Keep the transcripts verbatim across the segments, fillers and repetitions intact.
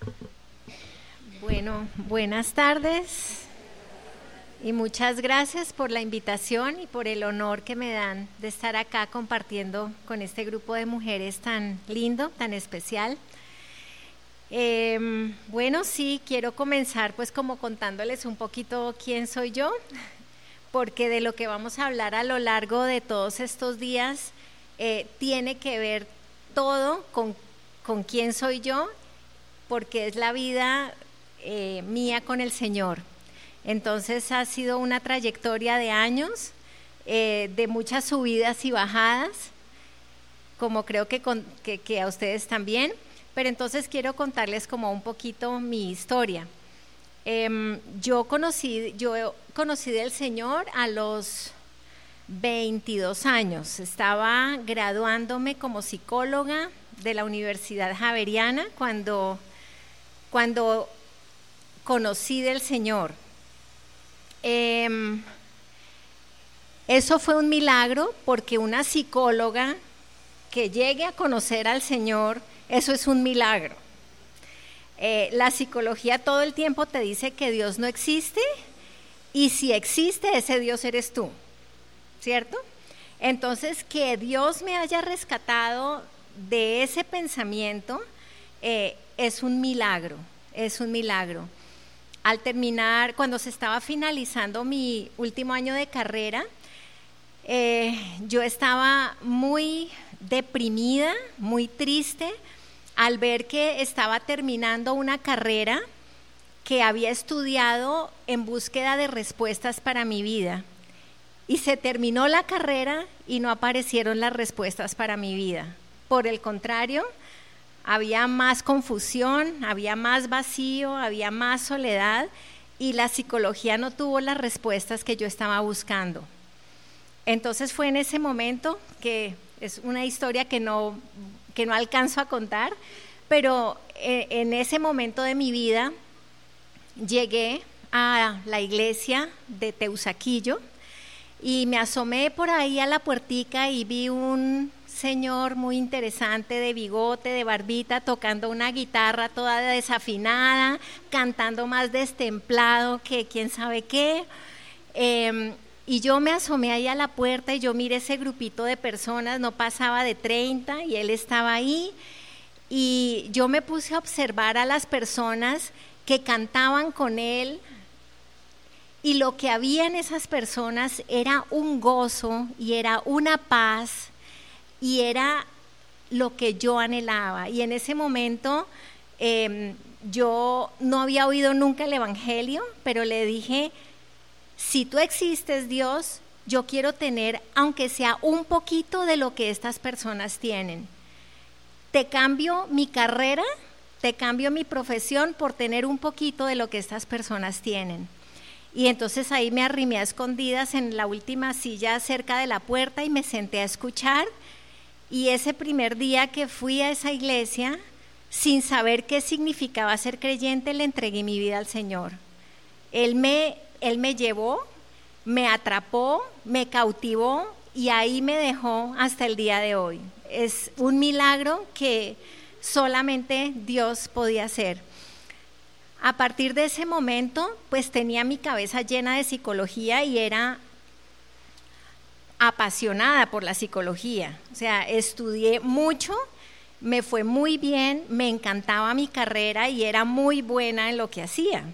Bueno, buenas tardes y muchas gracias por la invitación y por el honor que me dan de estar acá compartiendo con este grupo de mujeres tan lindo, tan especial. Eh, bueno, sí, quiero comenzar pues como contándoles un poquito quién soy yo, porque de lo que vamos a hablar a lo largo de todos estos días eh, tiene que ver todo con, con quién soy yo, porque es la vida eh, mía con el Señor. Entonces ha sido una trayectoria de años, eh, de muchas subidas y bajadas, como creo que, con, que, que a ustedes también, pero entonces quiero contarles como un poquito mi historia. Eh, yo conocí, yo conocí del Señor a los veintidós años, estaba graduándome como psicóloga de la Universidad Javeriana cuando, cuando conocí del Señor. Eh, eso fue un milagro, porque una psicóloga que llegue a conocer al Señor, eso es un milagro. Eh, la psicología todo el tiempo te dice que Dios no existe, y si existe, ese Dios eres tú, ¿cierto? Entonces, que Dios me haya rescatado de ese pensamiento eh, es un milagro, es un milagro. Al terminar, cuando se estaba finalizando mi último año de carrera, eh, yo estaba muy deprimida, muy triste, al ver que estaba terminando una carrera que había estudiado en búsqueda de respuestas para mi vida. Y se terminó la carrera y no aparecieron las respuestas para mi vida. Por el contrario, había más confusión, había más vacío, había más soledad, y la psicología no tuvo las respuestas que yo estaba buscando. Entonces fue en ese momento, que es una historia que no, que no alcanzo a contar, pero en ese momento de mi vida llegué a la iglesia de Teusaquillo y me asomé por ahí a la puertica y vi un señor muy interesante, de bigote, de barbita, tocando una guitarra toda desafinada, cantando más destemplado que quién sabe qué. Eh, y yo me asomé ahí a la puerta y yo miré ese grupito de personas, no pasaba de treinta, y él estaba ahí, y yo me puse a observar a las personas que cantaban con él, y lo que había en esas personas era un gozo y era una paz y era lo que yo anhelaba. Y en ese momento eh, yo no había oído nunca el Evangelio, pero le dije: si tú existes, Dios, yo quiero tener, aunque sea un poquito de lo que estas personas tienen. Te cambio mi carrera, te cambio mi profesión por tener un poquito de lo que estas personas tienen. Y entonces ahí me arrimé a escondidas en la última silla cerca de la puerta y me senté a escuchar. Y ese primer día que fui a esa iglesia, sin saber qué significaba ser creyente, le entregué mi vida al Señor. Él me, él me llevó, me atrapó, me cautivó, y ahí me dejó hasta el día de hoy. Es un milagro que solamente Dios podía hacer. A partir de ese momento, pues tenía mi cabeza llena de psicología y era apasionada por la psicología. O sea, estudié mucho, me fue muy bien, me encantaba mi carrera y era muy buena en lo que hacía.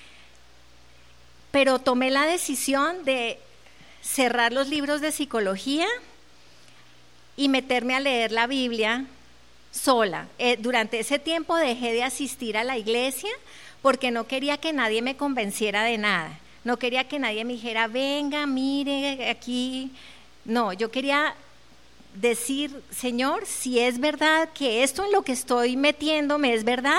Pero tomé la decisión de cerrar los libros de psicología y meterme a leer la Biblia sola. Eh, durante ese tiempo dejé de asistir a la iglesia porque no quería que nadie me convenciera de nada. No quería que nadie me dijera: venga, mire, aquí. No, yo quería decir: Señor, si es verdad que esto en lo que estoy metiéndome es verdad,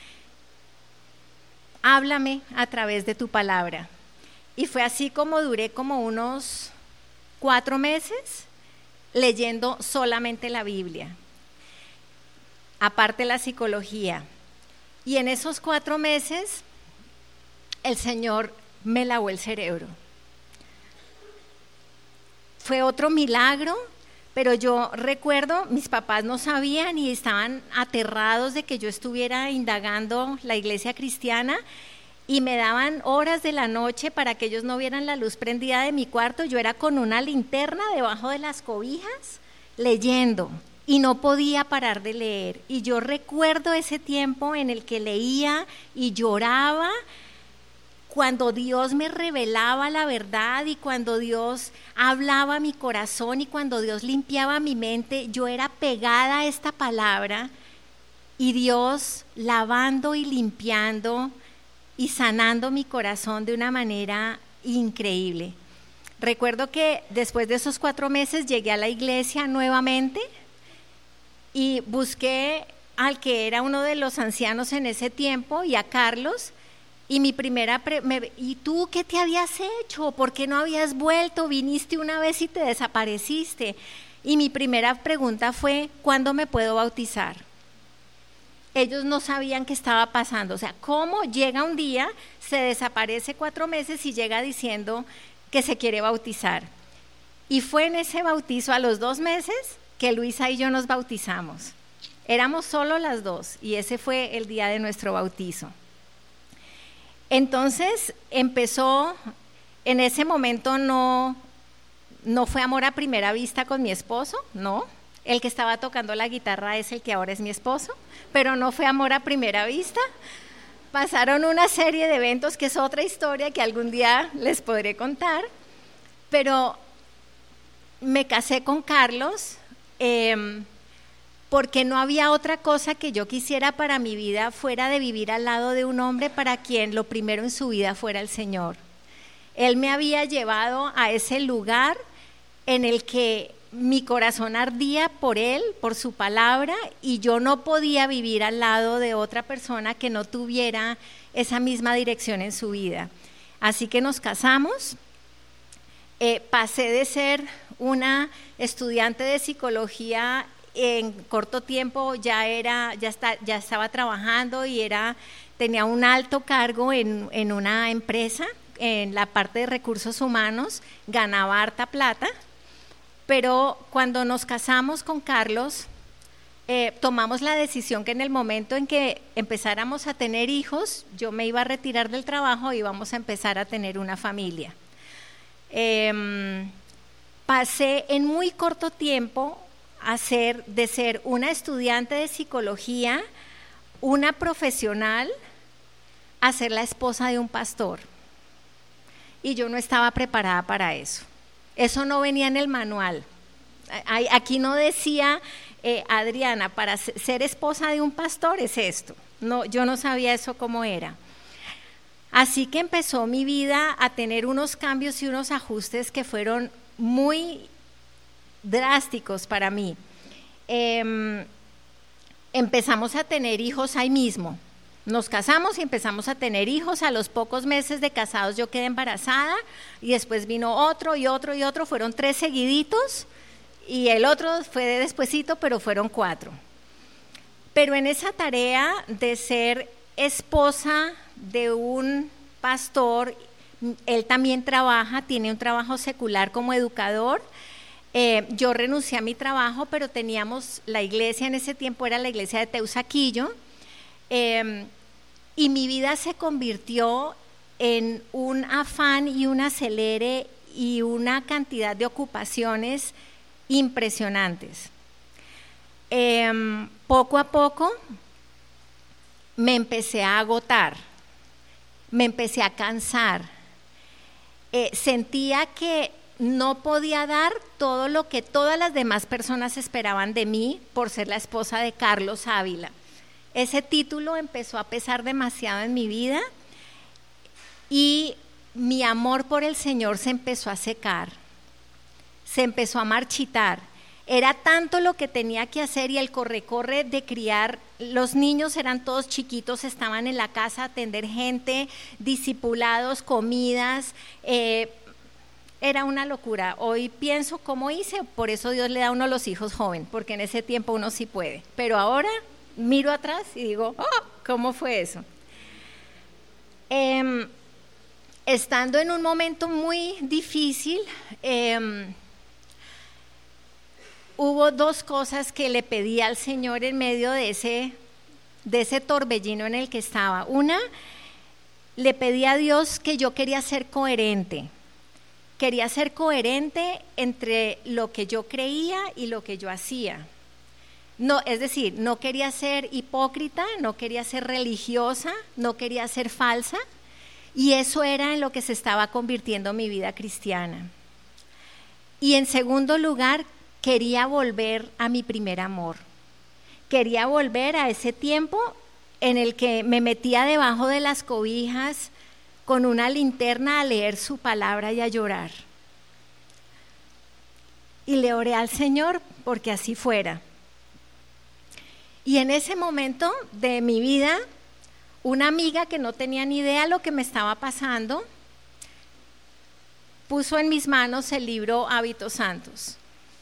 háblame a través de tu palabra. Y fue así como duré como unos cuatro meses leyendo solamente la Biblia, aparte la psicología. Y en esos cuatro meses el Señor me lavó el cerebro. Fue otro milagro, pero yo recuerdo, mis papás no sabían y estaban aterrados de que yo estuviera indagando la iglesia cristiana y me daban horas de la noche para que ellos no vieran la luz prendida de mi cuarto. Yo era con una linterna debajo de las cobijas leyendo y no podía parar de leer. Y yo recuerdo ese tiempo en el que leía y lloraba cuando Dios me revelaba la verdad y cuando Dios hablaba a mi corazón y cuando Dios limpiaba mi mente. Yo era pegada a esta palabra y Dios lavando y limpiando y sanando mi corazón de una manera increíble. Recuerdo que después de esos cuatro meses llegué a la iglesia nuevamente y busqué al que era uno de los ancianos en ese tiempo y a Carlos. Y mi primera, pre- me, ¿y tú qué te habías hecho? ¿Por qué no habías vuelto? Viniste una vez y te desapareciste. Y mi primera pregunta fue, ¿cuándo me puedo bautizar? Ellos no sabían qué estaba pasando. O sea, ¿cómo llega un día, se desaparece cuatro meses y llega diciendo que se quiere bautizar? Y fue en ese bautizo a los dos meses que Luisa y yo nos bautizamos. Éramos solo las dos y ese fue el día de nuestro bautizo. Entonces empezó, en ese momento no, no fue amor a primera vista con mi esposo, no. El que estaba tocando la guitarra es el que ahora es mi esposo, pero no fue amor a primera vista. Pasaron una serie de eventos que es otra historia que algún día les podré contar, pero me casé con Carlos eh, porque no había otra cosa que yo quisiera para mi vida fuera de vivir al lado de un hombre para quien lo primero en su vida fuera el Señor. Él me había llevado a ese lugar en el que mi corazón ardía por Él, por su palabra, y yo no podía vivir al lado de otra persona que no tuviera esa misma dirección en su vida. Así que nos casamos. Eh, pasé de ser una estudiante de psicología en corto tiempo ya era ya está ya estaba trabajando y era tenía un alto cargo en, en una empresa en la parte de recursos humanos, ganaba harta plata, pero cuando nos casamos con Carlos eh, tomamos la decisión que en el momento en que empezáramos a tener hijos, yo me iba a retirar del trabajo y íbamos a empezar a tener una familia. Eh, pasé en muy corto tiempo a ser, de ser una estudiante de psicología, una profesional, a ser la esposa de un pastor. Y yo no estaba preparada para eso. Eso no venía en el manual. Aquí no decía, eh, Adriana, para ser esposa de un pastor es esto. No, yo no sabía eso cómo era. Así que empezó mi vida a tener unos cambios y unos ajustes que fueron muy drásticos para mí. Eh, empezamos a tener hijos ahí mismo. Nos casamos y empezamos a tener hijos. A los pocos meses de casados yo quedé embarazada y después vino otro y otro y otro. Fueron tres seguiditos y el otro fue de despuesito, pero fueron cuatro. Pero en esa tarea de ser esposa de un pastor, él también trabaja, tiene un trabajo secular como educador. Eh, yo renuncié a mi trabajo, pero teníamos la iglesia, en ese tiempo era la iglesia de Teusaquillo, eh, y mi vida se convirtió en un afán y un acelere y una cantidad de ocupaciones impresionantes. Eh, poco a poco me empecé a agotar, me empecé a cansar, eh, sentía que no podía dar todo lo que todas las demás personas esperaban de mí por ser la esposa de Carlos Ávila. Ese título empezó a pesar demasiado en mi vida y mi amor por el Señor se empezó a secar, se empezó a marchitar. Era tanto lo que tenía que hacer y el corre-corre de criar. Los niños eran todos chiquitos, estaban en la casa a atender gente, discipulados, comidas. Eh, era una locura. Hoy pienso cómo hice, por eso Dios le da a uno los hijos joven, porque en ese tiempo uno sí puede. Pero ahora miro atrás y digo, oh, ¿cómo fue eso? Eh, estando en un momento muy difícil, eh, hubo dos cosas que le pedí al Señor en medio de ese, de ese torbellino en el que estaba. Una, le pedí a Dios que yo quería ser coherente. Quería ser coherente entre lo que yo creía y lo que yo hacía. No, es decir, no quería ser hipócrita, no quería ser religiosa, no quería ser falsa, y eso era en lo que se estaba convirtiendo mi vida cristiana. Y en segundo lugar, quería volver a mi primer amor. Quería volver a ese tiempo en el que me metía debajo de las cobijas con una linterna a leer su palabra y a llorar. Y le oré al Señor porque así fuera. Y en ese momento de mi vida, una amiga que no tenía ni idea de lo que me estaba pasando, puso en mis manos el libro Hábitos Santos,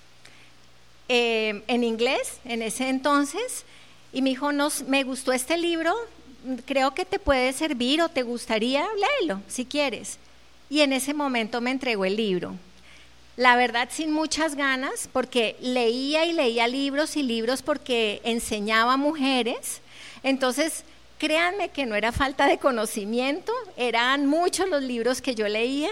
eh, en inglés en ese entonces, y me dijo, no, me gustó este libro, creo que te puede servir o te gustaría, léelo si quieres. Y en ese momento me entregó el libro. La verdad, sin muchas ganas, porque leía y leía libros y libros porque enseñaba a mujeres. Entonces, créanme que no era falta de conocimiento, eran muchos los libros que yo leía,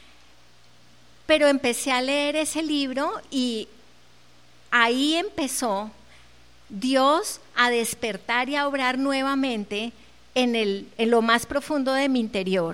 pero empecé a leer ese libro y ahí empezó Dios a despertar y a obrar nuevamente en, el, en lo más profundo de mi interior.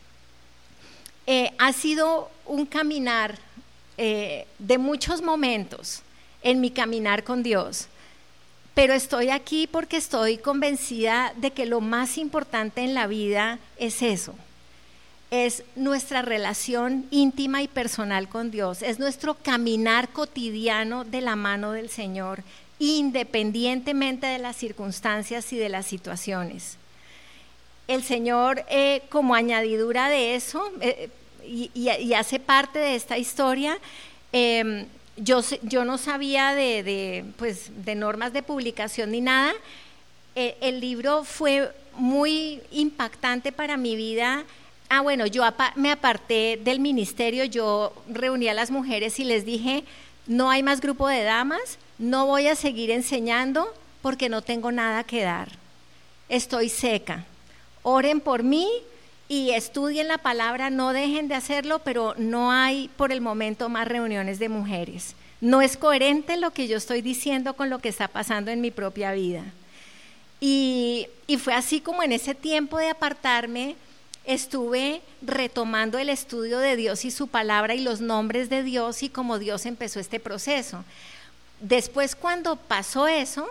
Eh, ha sido un caminar eh, de muchos momentos en mi caminar con Dios, pero estoy aquí porque estoy convencida de que lo más importante en la vida es eso, es nuestra relación íntima y personal con Dios, es nuestro caminar cotidiano de la mano del Señor, independientemente de las circunstancias y de las situaciones. El Señor, eh, como añadidura de eso, eh, y, y, y hace parte de esta historia, eh, yo, yo no sabía de, de, pues, de normas de publicación ni nada. Eh, el libro fue muy impactante para mi vida. Ah, bueno, yo apa- me aparté del ministerio, yo reuní a las mujeres y les dije, no hay más grupo de damas, no voy a seguir enseñando porque no tengo nada que dar. Estoy seca. Oren por mí y estudien la palabra, no dejen de hacerlo, pero no hay por el momento más reuniones de mujeres. No es coherente lo que yo estoy diciendo con lo que está pasando en mi propia vida. Y, y fue así como en ese tiempo de apartarme, estuve retomando el estudio de Dios y su palabra y los nombres de Dios y cómo Dios empezó este proceso. Después, cuando pasó eso,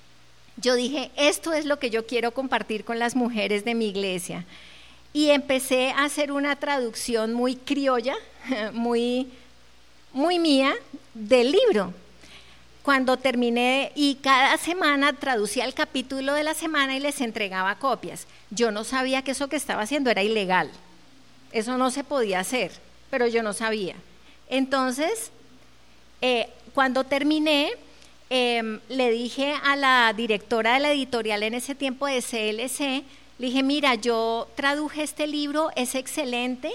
yo dije, esto es lo que yo quiero compartir con las mujeres de mi iglesia. Y empecé a hacer una traducción muy criolla, muy, muy mía, del libro. Cuando terminé, y cada semana traducía el capítulo de la semana y les entregaba copias. Yo no sabía que eso que estaba haciendo era ilegal. Eso no se podía hacer, pero yo no sabía. Entonces, eh, cuando terminé, eh, le dije a la directora de la editorial en ese tiempo de C L C, le dije, mira, yo traduje este libro, es excelente,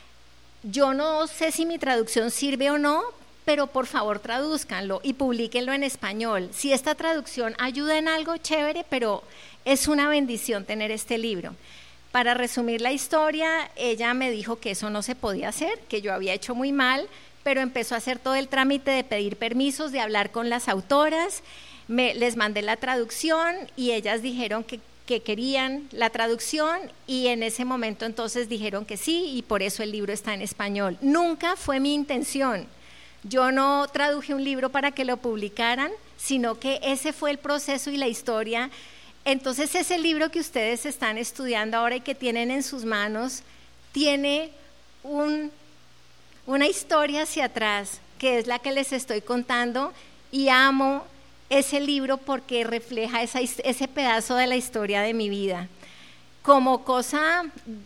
yo no sé si mi traducción sirve o no, pero por favor tradúzcanlo y publíquenlo en español. Si esta traducción ayuda en algo, chévere, pero es una bendición tener este libro. Para resumir la historia, ella me dijo que eso no se podía hacer, que yo había hecho muy mal, pero empezó a hacer todo el trámite de pedir permisos, de hablar con las autoras, me, les mandé la traducción y ellas dijeron que, que querían la traducción y en ese momento entonces dijeron que sí y por eso el libro está en español. Nunca fue mi intención. Yo no traduje un libro para que lo publicaran, sino que ese fue el proceso y la historia. Entonces ese libro que ustedes están estudiando ahora y que tienen en sus manos, tiene un, una historia hacia atrás, que es la que les estoy contando, y amo ese libro porque refleja esa, ese pedazo de la historia de mi vida. Como cosa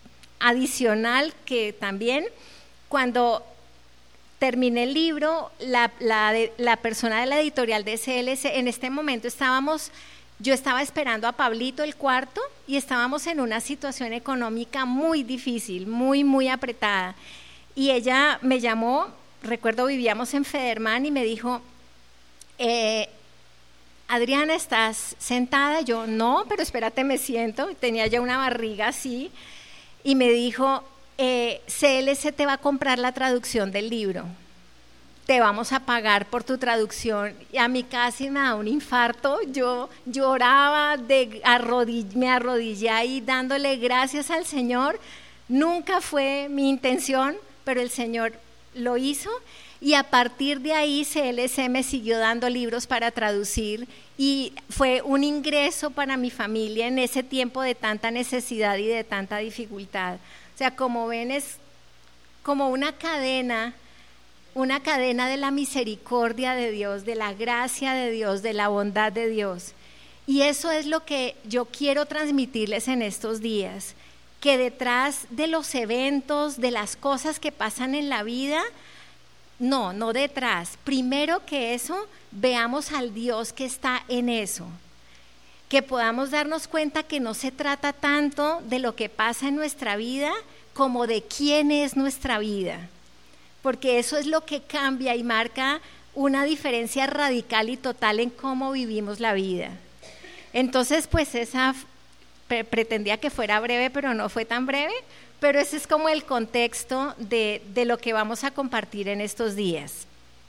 adicional que también, cuando terminé el libro, la, la, la persona de la editorial de C L C, en este momento estábamos, yo estaba esperando a Pablito el cuarto y estábamos en una situación económica muy difícil, muy, muy apretada. Y ella me llamó, recuerdo vivíamos en Federman y me dijo, eh, Adriana, ¿estás sentada? Yo, no, pero espérate, me siento. Tenía ya una barriga así. Y me dijo, eh, C L C te va a comprar la traducción del libro. Te vamos a pagar por tu traducción. Y a mí casi me da un infarto. Yo lloraba, de arrodill- me arrodillé ahí dándole gracias al Señor. Nunca fue mi intención, pero el Señor lo hizo. Y a partir de ahí C L C me siguió dando libros para traducir y fue un ingreso para mi familia en ese tiempo de tanta necesidad y de tanta dificultad. O sea, como ven, es como una cadena, una cadena de la misericordia de Dios, de la gracia de Dios, de la bondad de Dios. Y eso es lo que yo quiero transmitirles en estos días, que detrás de los eventos, de las cosas que pasan en la vida, No, no detrás. Primero que eso, veamos al Dios que está en eso. Que podamos darnos cuenta que no se trata tanto de lo que pasa en nuestra vida como de quién es nuestra vida. Porque eso es lo que cambia y marca una diferencia radical y total en cómo vivimos la vida. Entonces, pues esa pre- pretendía que fuera breve, pero no fue tan breve. Pero ese es como el contexto de, de lo que vamos a compartir en estos días.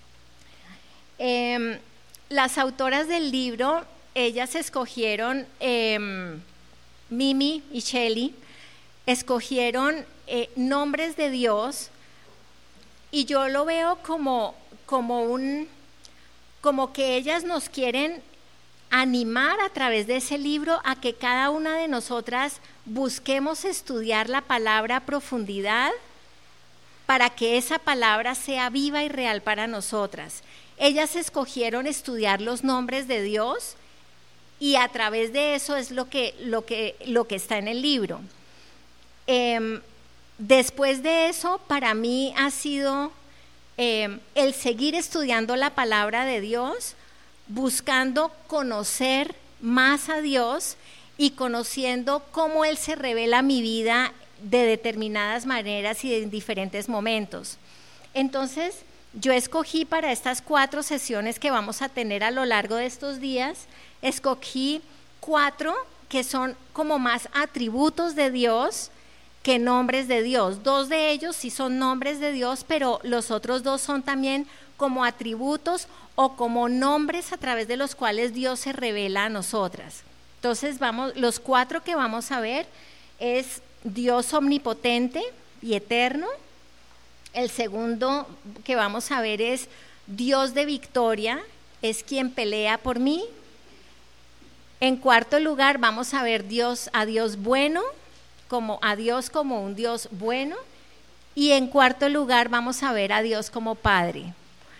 Eh, las autoras del libro, ellas escogieron, eh, Mimi y Shelley, escogieron eh, nombres de Dios, y yo lo veo como, como, un, como que ellas nos quieren animar a través de ese libro a que cada una de nosotras busquemos estudiar la palabra a profundidad para que esa palabra sea viva y real para nosotras. Ellas escogieron estudiar los nombres de Dios y a través de eso es lo que, lo que, lo que está en el libro. Eh, después de eso, para mí ha sido eh, el seguir estudiando la palabra de Dios, buscando conocer más a Dios y conociendo cómo Él se revela a mi vida de determinadas maneras y en diferentes momentos. Entonces, yo escogí para estas cuatro sesiones que vamos a tener a lo largo de estos días, escogí cuatro que son como más atributos de Dios que nombres de Dios. Dos de ellos sí son nombres de Dios, pero los otros dos son también como atributos o como nombres a través de los cuales Dios se revela a nosotras. Entonces, vamos, los cuatro que vamos a ver es Dios omnipotente y eterno. El segundo que vamos a ver es Dios de victoria, es quien pelea por mí. En cuarto lugar vamos a ver Dios, a Dios bueno, como a Dios como un Dios bueno. Y en cuarto lugar vamos a ver a Dios como Padre.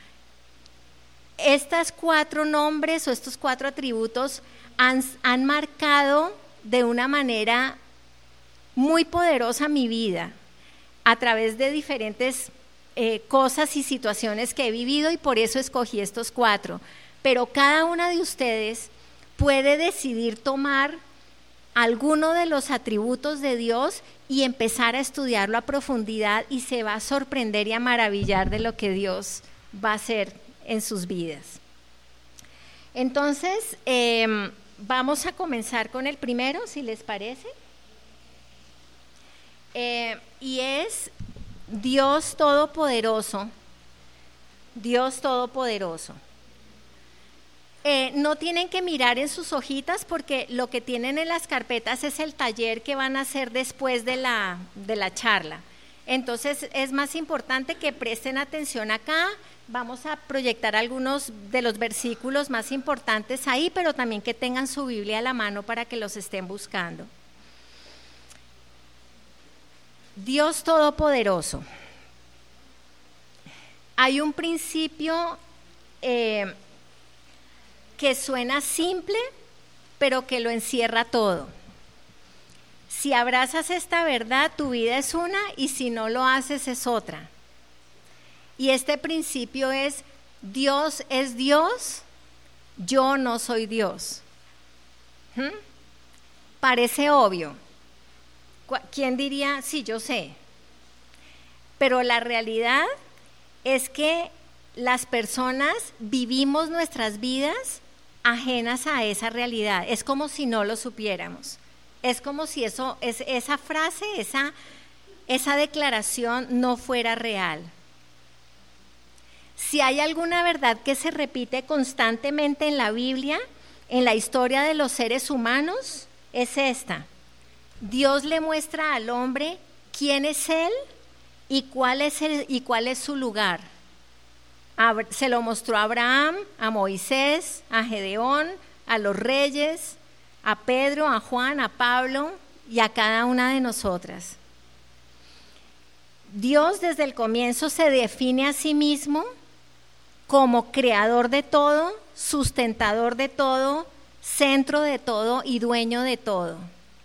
Estos cuatro nombres o estos cuatro atributos han, han marcado de una manera muy poderosa mi vida a través de diferentes eh, cosas y situaciones que he vivido, y por eso escogí estos cuatro. Pero cada una de ustedes puede decidir tomar alguno de los atributos de Dios y empezar a estudiarlo a profundidad, y se va a sorprender y a maravillar de lo que Dios va a hacer en sus vidas. Entonces, eh, vamos a comenzar con el primero, si les parece. Eh, y es Dios Todopoderoso. Dios Todopoderoso. Eh, no tienen que mirar en sus hojitas porque lo que tienen en las carpetas es el taller que van a hacer después de la, de la charla. Entonces es más importante que presten atención acá. Vamos a proyectar algunos de los versículos más importantes ahí, pero también que tengan su Biblia a la mano para que los estén buscando. Dios Todopoderoso. Hay un principio eh, que suena simple, pero que lo encierra todo. Si abrazas esta verdad, tu vida es una, y si no lo haces, es otra. Y este principio es: Dios es Dios, yo no soy Dios. ¿Mm? Parece obvio. ¿Quién diría, sí, yo sé? Pero la realidad es que las personas vivimos nuestras vidas ajenas a esa realidad. Es como si no lo supiéramos. Es como si eso, es, esa frase, esa, esa declaración no fuera real. Si hay alguna verdad que se repite constantemente en la Biblia, en la historia de los seres humanos, es esta. Dios le muestra al hombre quién es él y cuál es, el, y cuál es su lugar. Se lo mostró a Abraham, a Moisés, a Gedeón, a los reyes, a Pedro, a Juan, a Pablo y a cada una de nosotras. Dios desde el comienzo se define a sí mismo como creador de todo, sustentador de todo, centro de todo y dueño de todo.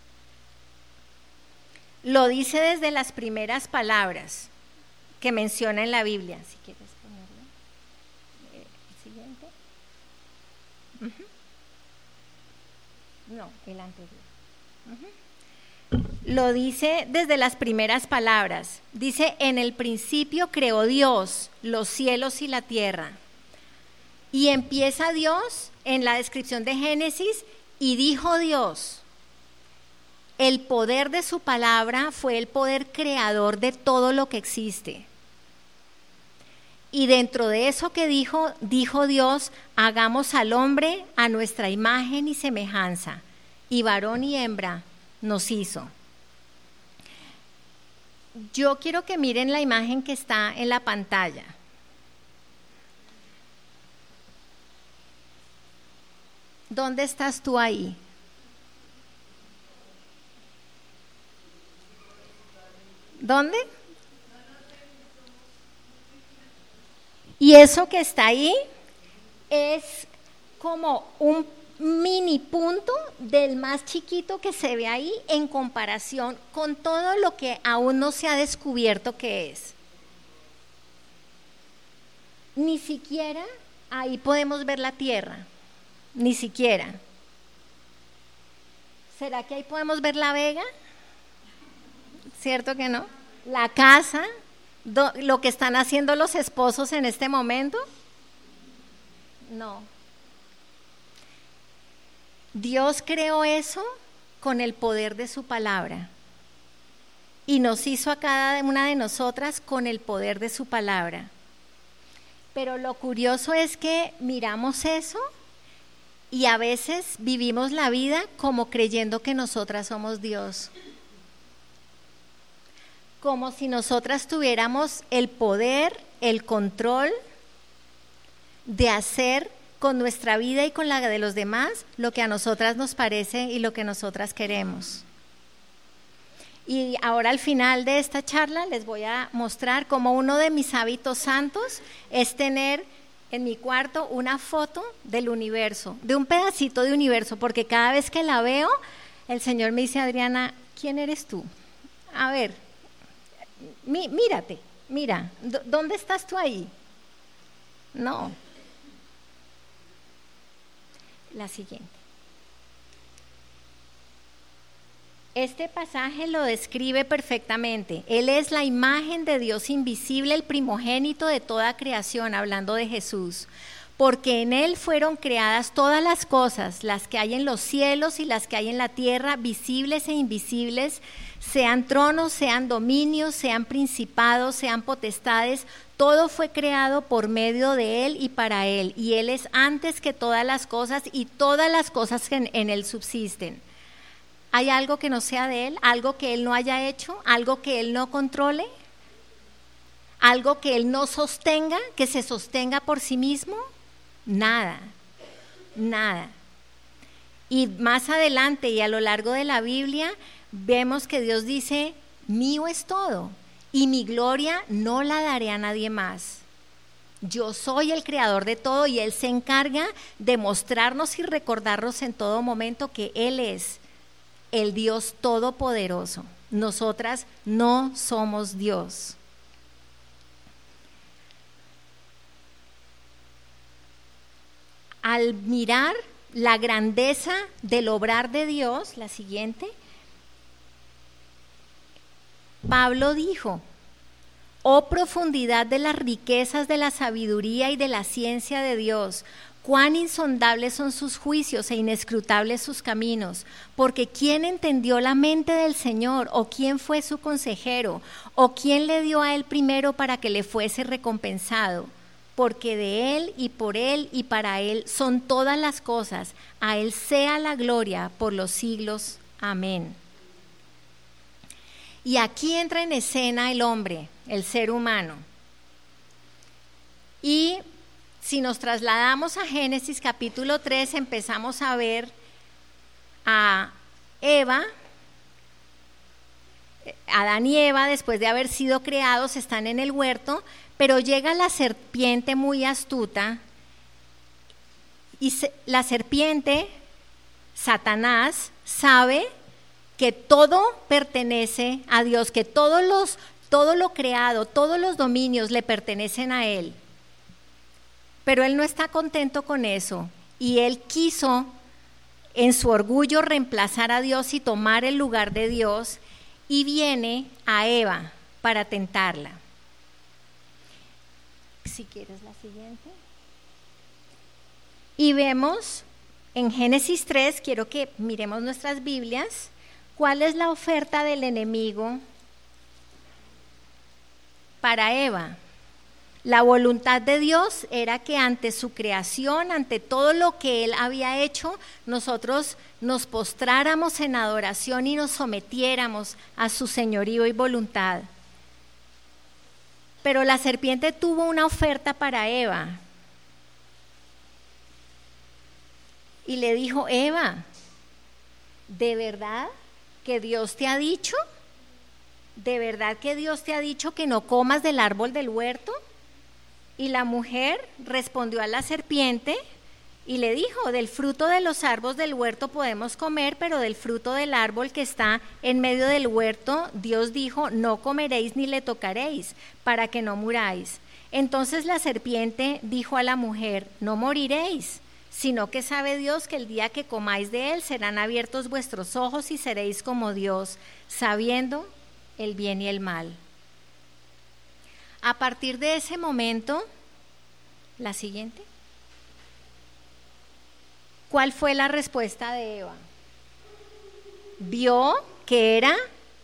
Lo dice desde las primeras palabras que menciona en la Biblia. Si quieres ponerlo. El siguiente. Uh-huh. No, el anterior. Uh-huh. Lo dice desde las primeras palabras. Dice, en el principio creó Dios los cielos y la tierra. Y empieza Dios en la descripción de Génesis, y dijo Dios. El poder de su palabra fue el poder creador de todo lo que existe. Y dentro de eso que dijo, dijo Dios, hagamos al hombre a nuestra imagen y semejanza, y varón y hembra nos hizo. Yo quiero que miren la imagen que está en la pantalla. ¿Dónde estás tú ahí? ¿Dónde? Y eso que está ahí es como un mini punto del más chiquito que se ve ahí en comparación con todo lo que aún no se ha descubierto que es. Ni siquiera ahí podemos ver la tierra, ni siquiera. ¿Será que ahí podemos ver la vega? ¿Cierto que no? La casa, do, lo que están haciendo los esposos en este momento. No. Dios creó eso con el poder de su palabra y nos hizo a cada una de nosotras con el poder de su palabra. Pero lo curioso es que miramos eso y a veces vivimos la vida como creyendo que nosotras somos Dios. Como si nosotras tuviéramos el poder, el control de hacer con nuestra vida y con la de los demás lo que a nosotras nos parece y lo que nosotras queremos. Y ahora al final de esta charla les voy a mostrar cómo uno de mis hábitos santos es tener en mi cuarto una foto del universo, de un pedacito de universo, porque cada vez que la veo, el Señor me dice, Adriana, ¿quién eres tú? A ver, mí, mírate, mira, ¿dónde estás tú ahí? No. La siguiente. Este pasaje lo describe perfectamente. Él es la imagen de Dios invisible, el primogénito de toda creación, hablando de Jesús. Porque en Él fueron creadas todas las cosas, las que hay en los cielos y las que hay en la tierra, visibles e invisibles, sean tronos, sean dominios, sean principados, sean potestades. Todo fue creado por medio de Él y para Él. Y Él es antes que todas las cosas y todas las cosas en, en Él subsisten. ¿Hay algo que no sea de Él? ¿Algo que Él no haya hecho? ¿Algo que Él no controle? ¿Algo que Él no sostenga, que se sostenga por sí mismo? Nada, nada. Y más adelante y a lo largo de la Biblia vemos que Dios dice, mío es todo y mi gloria no la daré a nadie más. Yo soy el creador de todo y Él se encarga de mostrarnos y recordarnos en todo momento que Él es el Dios todopoderoso. Nosotras no somos Dios. Al mirar la grandeza del obrar de Dios, la siguiente, Pablo dijo, Oh profundidad de las riquezas de la sabiduría y de la ciencia de Dios. Cuán insondables son sus juicios e inescrutables sus caminos, porque ¿quién entendió la mente del Señor? ¿O quién fue su consejero? ¿O quién le dio a él primero para que le fuese recompensado? Porque de él y por él y para él son todas las cosas. A él sea la gloria por los siglos. Amén. Y aquí entra en escena el hombre, el ser humano. Y si nos trasladamos a Génesis capítulo tres, empezamos a ver a Eva, Adán y Eva, después de haber sido creados, están en el huerto, pero llega la serpiente muy astuta, y se, la serpiente, Satanás, sabe que todo pertenece a Dios, que todos los, todo lo creado, todos los dominios le pertenecen a Él. Pero él no está contento con eso y él quiso en su orgullo reemplazar a Dios y tomar el lugar de Dios, y viene a Eva para tentarla. Si quieres la siguiente. Y vemos en Génesis tres, quiero que miremos nuestras Biblias, cuál es la oferta del enemigo para Eva. La voluntad de Dios era que ante su creación, ante todo lo que Él había hecho, nosotros nos postráramos en adoración y nos sometiéramos a su señorío y voluntad. Pero la serpiente tuvo una oferta para Eva. Y le dijo: Eva, ¿de verdad que Dios te ha dicho? ¿De verdad que Dios te ha dicho que no comas del árbol del huerto? Y la mujer respondió a la serpiente y le dijo: del fruto de los árboles del huerto podemos comer, pero del fruto del árbol que está en medio del huerto, Dios dijo: no comeréis ni le tocaréis, para que no muráis. Entonces la serpiente dijo a la mujer: no moriréis, sino que sabe Dios que el día que comáis de él serán abiertos vuestros ojos y seréis como Dios, sabiendo el bien y el mal. A partir de ese momento, la siguiente, ¿cuál fue la respuesta de Eva? Vio que era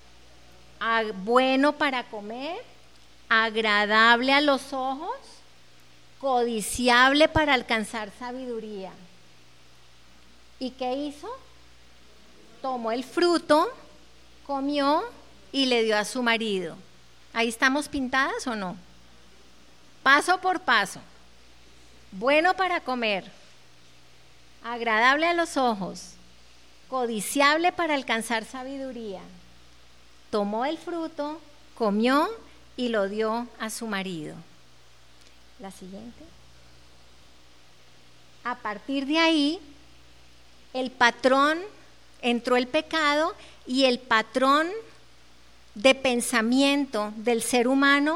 bueno para comer, agradable a los ojos, codiciable para alcanzar sabiduría. ¿Y qué hizo? Tomó el fruto, comió y le dio a su marido. ¿Ahí estamos pintadas o no? Paso por paso. Bueno para comer, agradable a los ojos, codiciable para alcanzar sabiduría. Tomó el fruto, comió y lo dio a su marido. La siguiente. A partir de ahí, el patrón, entró el pecado y el patrón de pensamiento del ser humano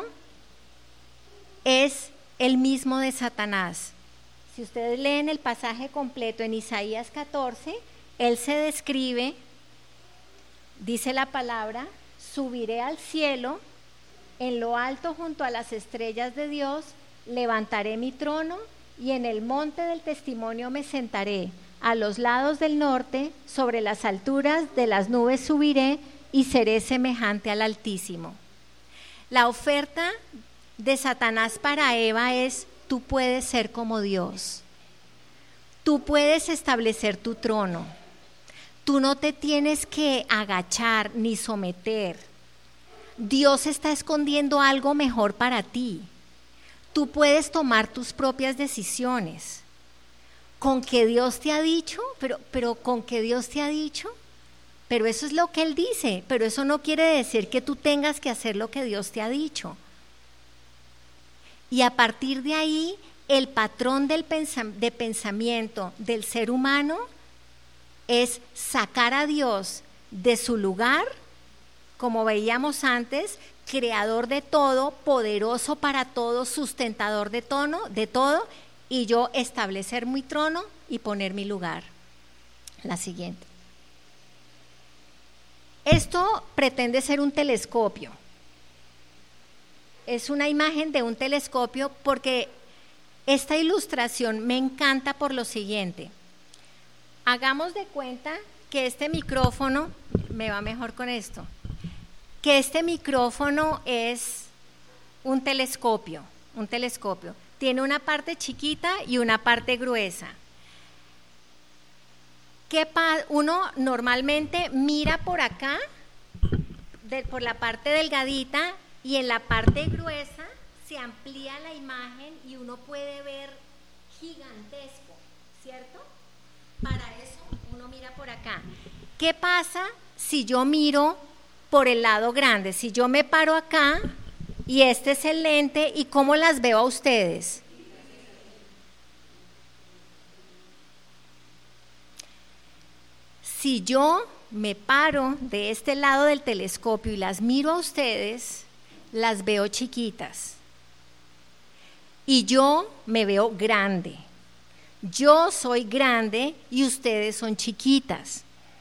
es el mismo de Satanás. Si ustedes leen el pasaje completo en Isaías catorce, él se describe, dice la palabra: subiré al cielo, en lo alto junto a las estrellas de Dios, levantaré mi trono y en el monte del testimonio me sentaré, a los lados del norte, sobre las alturas de las nubes subiré y seré semejante al Altísimo. La oferta de Satanás para Eva es: tú puedes ser como Dios, tú puedes establecer tu trono, tú no te tienes que agachar ni someter, Dios está escondiendo algo mejor para ti, tú puedes tomar tus propias decisiones. ¿Con que Dios te ha dicho? Pero, pero ¿con que Dios te ha dicho? Pero eso es lo que Él dice, pero eso no quiere decir que tú tengas que hacer lo que Dios te ha dicho. Y a partir de ahí, el patrón del pensam- de pensamiento del ser humano es sacar a Dios de su lugar, como veíamos antes, creador de todo, poderoso para todo, sustentador de, tono, de todo, y yo establecer mi trono y poner mi lugar. La siguiente. Esto pretende ser un telescopio. es una imagen de un telescopio porque esta ilustración me encanta por lo siguiente. Hagamos de cuenta que este micrófono, me va mejor con esto, que este micrófono es un telescopio, un telescopio. Tiene una parte chiquita y una parte gruesa. ¿Qué uno normalmente mira por acá, de, por la parte delgadita, y en la parte gruesa se amplía la imagen y uno puede ver gigantesco, ¿cierto? Para eso uno mira por acá. ¿Qué pasa si yo miro por el lado grande? Si yo me paro acá y este es el lente, ¿y cómo las veo a ustedes? Si yo me paro de este lado del telescopio y las miro a ustedes, las veo chiquitas. Y yo me veo grande. Yo soy grande y ustedes son chiquitas.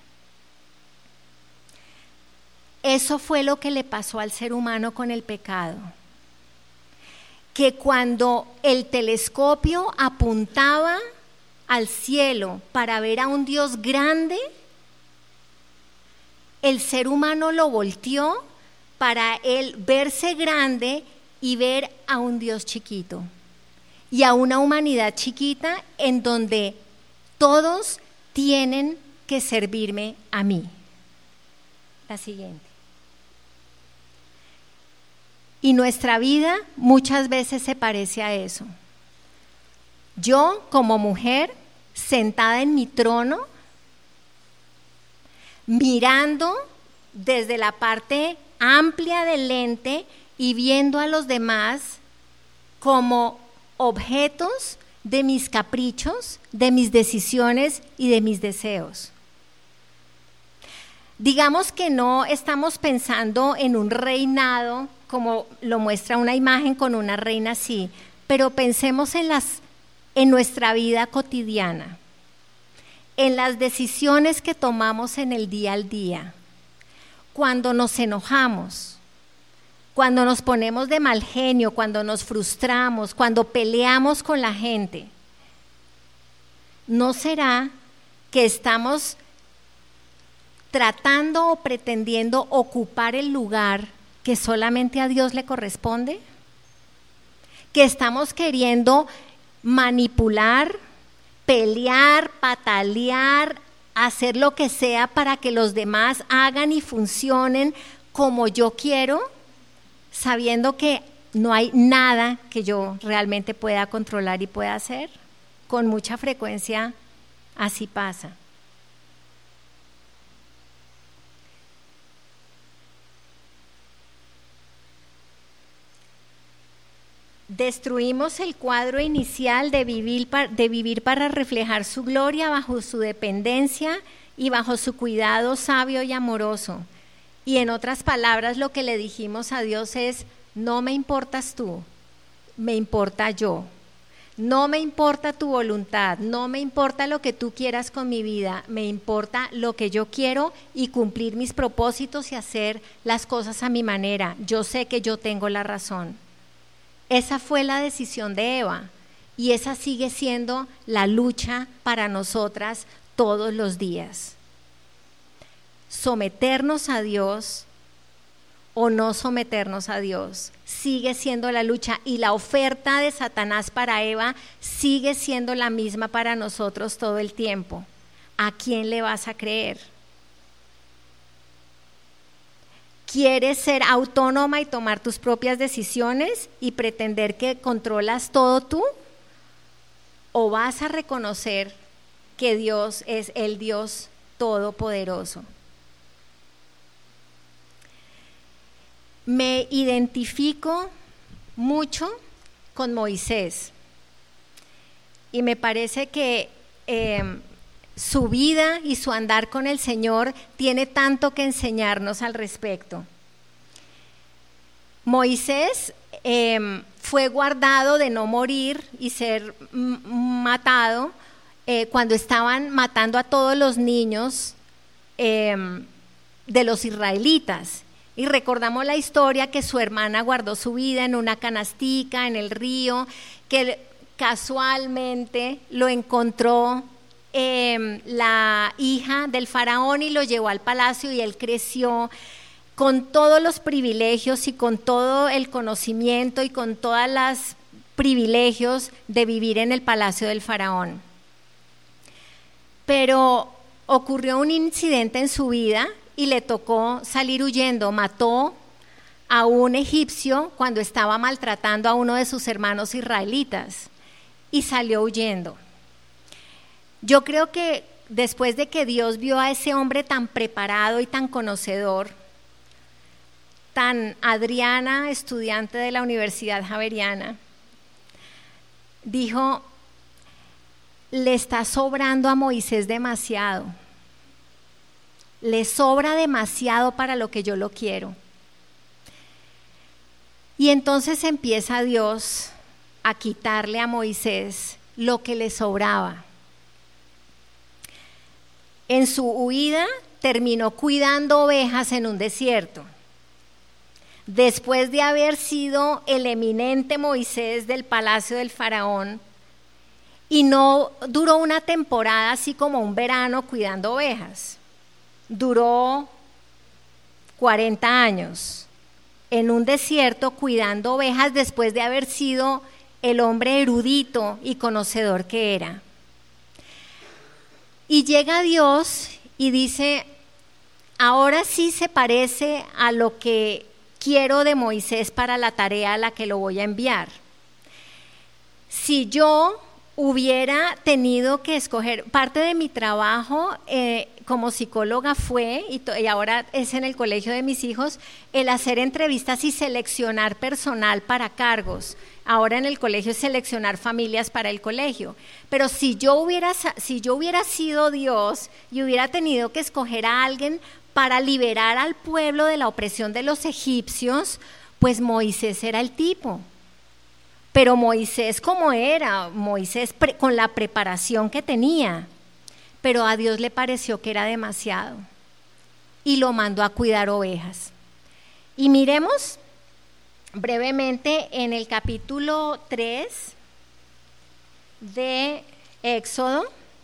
Eso fue lo que le pasó al ser humano con el pecado. Que cuando el telescopio apuntaba al cielo para ver a un Dios grande, el ser humano lo volteó para él verse grande y ver a un Dios chiquito y a una humanidad chiquita en donde todos tienen que servirme a mí. La siguiente. Y nuestra vida muchas veces se parece a eso. Yo, como mujer, sentada en mi trono, mirando desde la parte amplia del lente y viendo a los demás como objetos de mis caprichos, de mis decisiones y de mis deseos. Digamos que no estamos pensando en un reinado como lo muestra una imagen con una reina así, pero pensemos en las, en nuestra vida cotidiana, en las decisiones que tomamos en el día al día, cuando nos enojamos, cuando nos ponemos de mal genio, cuando nos frustramos, cuando peleamos con la gente. ¿No será que estamos tratando o pretendiendo ocupar el lugar que solamente a Dios le corresponde? ¿Que estamos queriendo manipular, pelear, patalear, hacer lo que sea para que los demás hagan y funcionen como yo quiero, sabiendo que no hay nada que yo realmente pueda controlar y pueda hacer? Con mucha frecuencia así pasa. Destruimos el cuadro inicial de vivir, de vivir para reflejar su gloria bajo su dependencia y bajo su cuidado sabio y amoroso. Y en otras palabras, lo que le dijimos a Dios es: no me importas tú, me importa yo. No me importa tu voluntad, no me importa lo que tú quieras con mi vida, me importa lo que yo quiero y cumplir mis propósitos y hacer las cosas a mi manera. Yo sé que yo tengo la razón. Esa fue la decisión de Eva y esa sigue siendo la lucha para nosotras todos los días. Someternos a Dios o no someternos a Dios sigue siendo la lucha, y la oferta de Satanás para Eva sigue siendo la misma para nosotros todo el tiempo. ¿A quién le vas a creer? ¿Quieres ser autónoma y tomar tus propias decisiones y pretender que controlas todo tú? ¿O vas a reconocer que Dios es el Dios todopoderoso? Me identifico mucho con Moisés y me parece que eh, su vida y su andar con el Señor tiene tanto que enseñarnos al respecto. Moisés eh, fue guardado de no morir y ser m- matado eh, cuando estaban matando a todos los niños eh, de los israelitas. Y recordamos la historia que su hermana guardó su vida en una canastica en el río, que casualmente lo encontró eh, la hija del faraón y lo llevó al palacio, y él creció con todos los privilegios y con todo el conocimiento y con todos los privilegios de vivir en el palacio del faraón. Pero ocurrió un incidente en su vida y le tocó salir huyendo. Mató a un egipcio cuando estaba maltratando a uno de sus hermanos israelitas y salió huyendo. Yo creo que después de que Dios vio a ese hombre tan preparado y tan conocedor, tan Adriana, estudiante de la Universidad Javeriana, dijo: le está sobrando a Moisés demasiado, le sobra demasiado para lo que yo lo quiero. Y entonces empieza Dios a quitarle a Moisés lo que le sobraba. En su huida terminó cuidando ovejas en un desierto. Después de haber sido el eminente Moisés del palacio del faraón, y no duró una temporada así como un verano cuidando ovejas, duró cuarenta años en un desierto cuidando ovejas después de haber sido el hombre erudito y conocedor que era. Y llega Dios y dice: ahora sí se parece a lo que quiero de Moisés para la tarea a la que lo voy a enviar. Si yo hubiera tenido que escoger, parte de mi trabajo eh, como psicóloga fue, y, to, y ahora es en el colegio de mis hijos, el hacer entrevistas y seleccionar personal para cargos. Ahora en el colegio es seleccionar familias para el colegio. Pero si yo hubiera, si yo hubiera sido Dios y hubiera tenido que escoger a alguien para liberar al pueblo de la opresión de los egipcios, pues Moisés era el tipo. Pero Moisés, ¿cómo era? Moisés pre, con la preparación que tenía, pero a Dios le pareció que era demasiado y lo mandó a cuidar ovejas. Y miremos brevemente en el capítulo tres de Éxodo.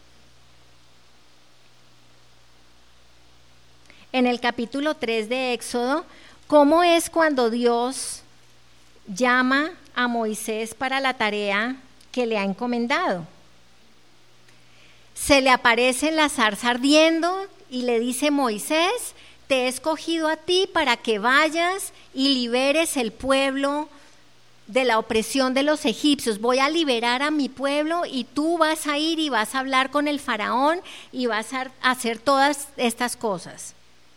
En el capítulo tres de Éxodo, ¿cómo es cuando Dios llama a Moisés para la tarea que le ha encomendado? Se le aparece en la zarza ardiendo y le dice: Moisés, te he escogido a ti para que vayas y liberes el pueblo de la opresión de los egipcios. Voy a liberar a mi pueblo y tú vas a ir y vas a hablar con el faraón y vas a hacer todas estas cosas.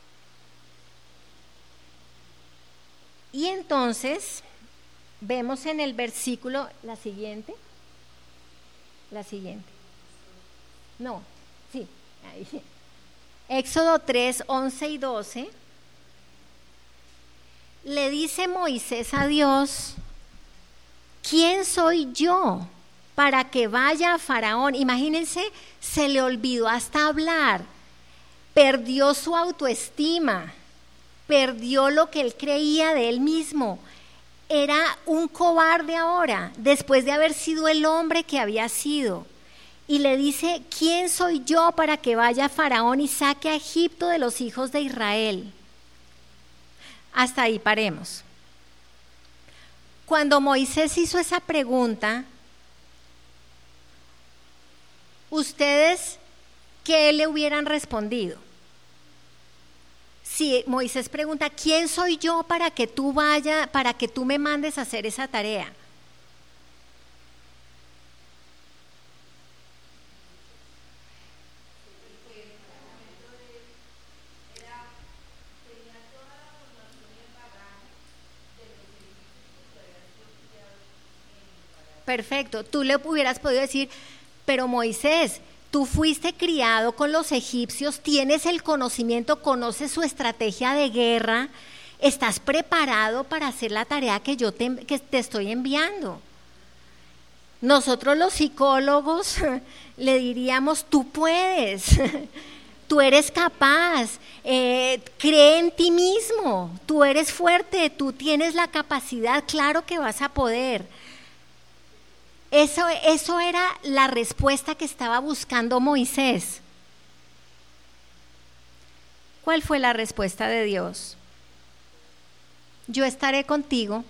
Y entonces vemos en el versículo, la siguiente, la siguiente, no, sí, ahí. Éxodo tres, once y doce, le dice Moisés a Dios: ¿quién soy yo para que vaya a Faraón? Imagínense, se le olvidó hasta hablar, perdió su autoestima, perdió lo que él creía de él mismo. Era un cobarde ahora, después de haber sido el hombre que había sido. Y le dice: ¿quién soy yo para que vaya a Faraón y saque a Egipto de los hijos de Israel? Hasta ahí paremos. Cuando Moisés hizo esa pregunta, ¿ustedes qué le hubieran respondido? Si Moisés pregunta: ¿quién soy yo para que tú vayas, para que tú me mandes a hacer esa tarea? Perfecto, tú le hubieras podido decir: pero Moisés, tú fuiste criado con los egipcios, tienes el conocimiento, conoces su estrategia de guerra, estás preparado para hacer la tarea que yo te, que te estoy enviando. Nosotros los psicólogos le diríamos: tú puedes, tú eres capaz, eh, cree en ti mismo, tú eres fuerte, tú tienes la capacidad, claro que vas a poder. Eso, eso era la respuesta que estaba buscando Moisés. ¿Cuál fue la respuesta de Dios? Yo estaré contigo.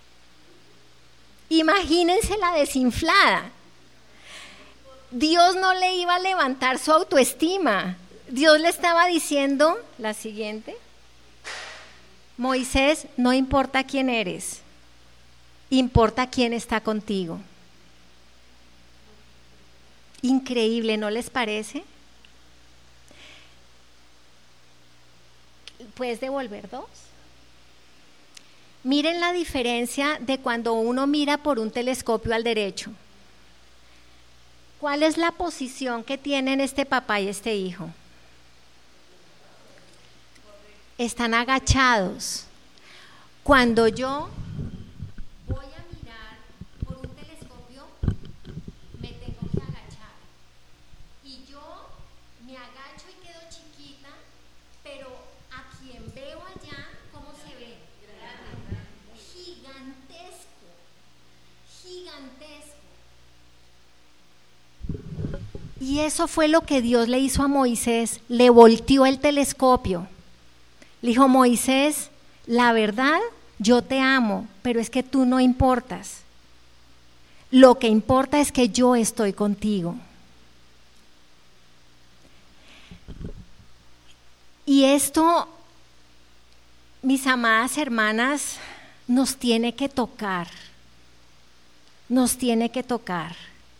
Imagínense la desinflada. Dios no le iba a levantar su autoestima. Dios le estaba diciendo la siguiente: Moisés, no importa quién eres, importa quién está contigo. Increíble, ¿no les parece? ¿Puedes devolver dos? Miren la diferencia de cuando uno mira por un telescopio al derecho. ¿Cuál es la posición que tienen este papá y este hijo? Están agachados. Cuando yo voy a mirar por un telescopio, me tengo que agachar. Y yo me agacho y quedo chiquita, pero a quien veo allá, ¿cómo se ve? Gigantesco, gigantesco. Y eso fue lo que Dios le hizo a Moisés, le volteó el telescopio. Le dijo: Moisés, la verdad, yo te amo, pero es que tú no importas. Lo que importa es que yo estoy contigo. Y esto, mis amadas hermanas, nos tiene que tocar, nos tiene que tocar.